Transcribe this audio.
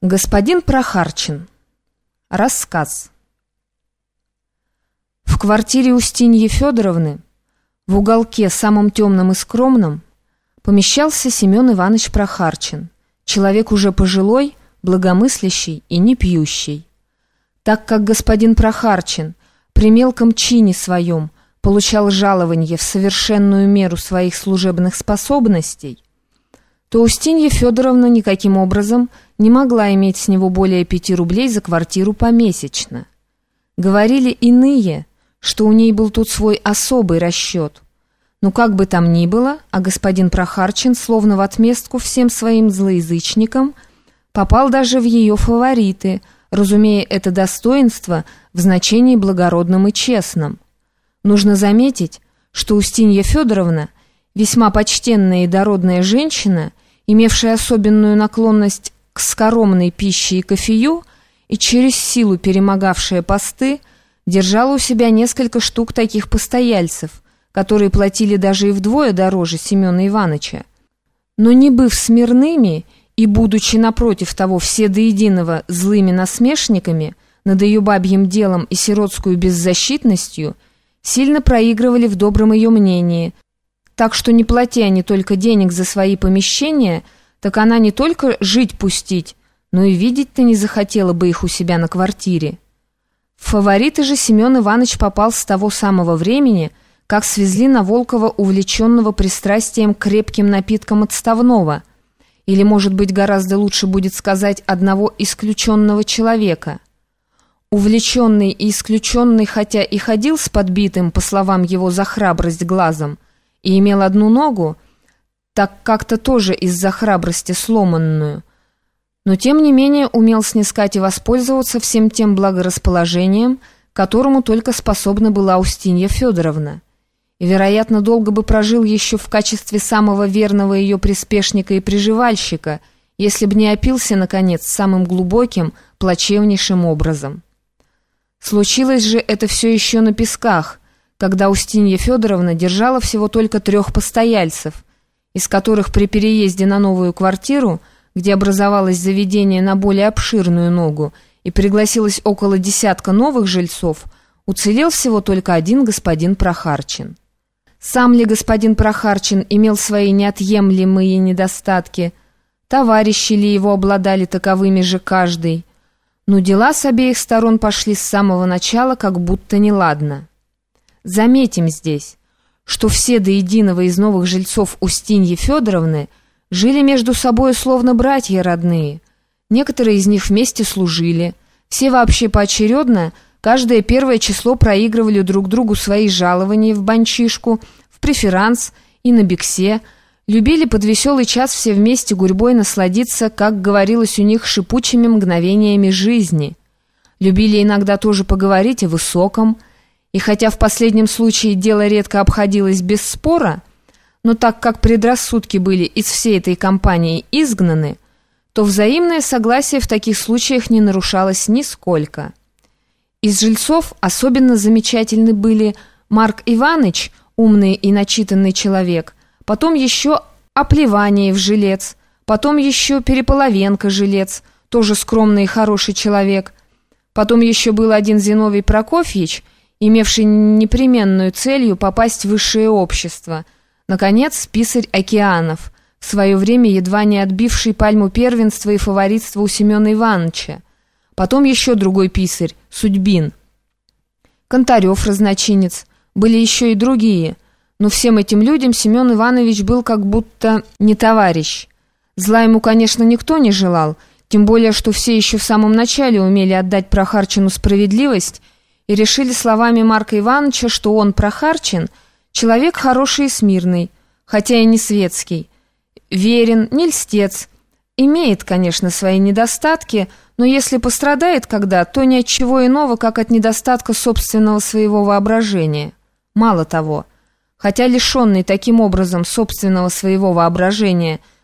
Господин Прохарчин. Рассказ. В квартире Устиньи Федоровны, в уголке самым темным и скромным, помещался Семен Иванович Прохарчин, человек уже пожилой, благомыслящий и не пьющий. Так как господин Прохарчин при мелком чине своем получал жалованье в совершенную меру своих служебных способностей, то Устинья Федоровна никаким образом не могла иметь с него более 5 рублей за квартиру помесячно. Говорили иные, что у ней был тут свой особый расчет. Но как бы там ни было, а господин Прохарчин, словно в отместку всем своим злоязычникам, попал даже в ее фавориты, разумея это достоинство в значении благородном и честном. Нужно заметить, что Устинья Федоровна, весьма почтенная и дородная женщина, имевшая особенную наклонность к скоромной пище и кофею и через силу перемогавшая посты, держала у себя несколько штук таких постояльцев, которые платили даже и вдвое дороже Семена Ивановича. Но не быв смирными и будучи напротив того все до единого злыми насмешниками над ее бабьим делом и сиротскую беззащитностью, сильно проигрывали в добром ее мнении, так что не платя они только денег за свои помещения, так она не только жить пустить, но и видеть-то не захотела бы их у себя на квартире. В фавориты же Семен Иванович попал с того самого времени, как свезли на Волкова увлеченного пристрастием к крепким напиткам отставного, или, может быть, гораздо лучше будет сказать, одного исключенного человека. Увлеченный и исключенный, хотя и ходил с подбитым, по словам его, за храбрость глазом, и имел одну ногу, так как-то тоже из-за храбрости сломанную, но тем не менее умел снискать и воспользоваться всем тем благорасположением, которому только способна была Устинья Федоровна. И, вероятно, долго бы прожил еще в качестве самого верного ее приспешника и приживальщика, если б не опился, наконец, самым глубоким, плачевнейшим образом. Случилось же это все еще на Песках, когда Устинья Федоровна держала всего только 3 постояльцев, из которых при переезде на новую квартиру, где образовалось заведение на более обширную ногу и пригласилось около 10 новых жильцов, уцелел всего только один господин Прохарчин. Сам ли господин Прохарчин имел свои неотъемлемые недостатки, товарищи ли его обладали таковыми же каждый, но дела с обеих сторон пошли с самого начала как будто неладно. Заметим здесь, что все до единого из новых жильцов Устиньи Федоровны жили между собой словно братья родные. Некоторые из них вместе служили, все вообще поочередно, каждое первое число проигрывали друг другу свои жалования в банчишку, в преферанс и на биксе, любили под веселый час все вместе гурьбой насладиться, как говорилось у них, шипучими мгновениями жизни. Любили иногда тоже поговорить о высоком, и хотя в последнем случае дело редко обходилось без спора, но так как предрассудки были из всей этой компании изгнаны, то взаимное согласие в таких случаях не нарушалось нисколько. Из жильцов особенно замечательны были Марк Иваныч, умный и начитанный человек, потом еще Оплеваниев жилец, потом еще Переполовенко жилец, тоже скромный и хороший человек, потом еще был один Зиновий Прокофьевич, имевший непременную целью попасть в высшее общество, наконец, писарь Океанов, в свое время едва не отбивший пальму первенства и фаворитства у Семена Ивановича, потом еще другой писарь, Судьбин, Контарев разночинец, были еще и другие, но всем этим людям Семен Иванович был как будто не товарищ. Зла ему, конечно, никто не желал, тем более, что все еще в самом начале умели отдать Прохарчину справедливость и решили словами Марка Ивановича, что он, Прохарчин, человек хороший и смирный, хотя и не светский, верен, не льстец, имеет, конечно, свои недостатки, но если пострадает когда, то ни от чего иного, как от недостатка собственного своего воображения. Мало того, хотя лишенный таким образом собственного своего воображения –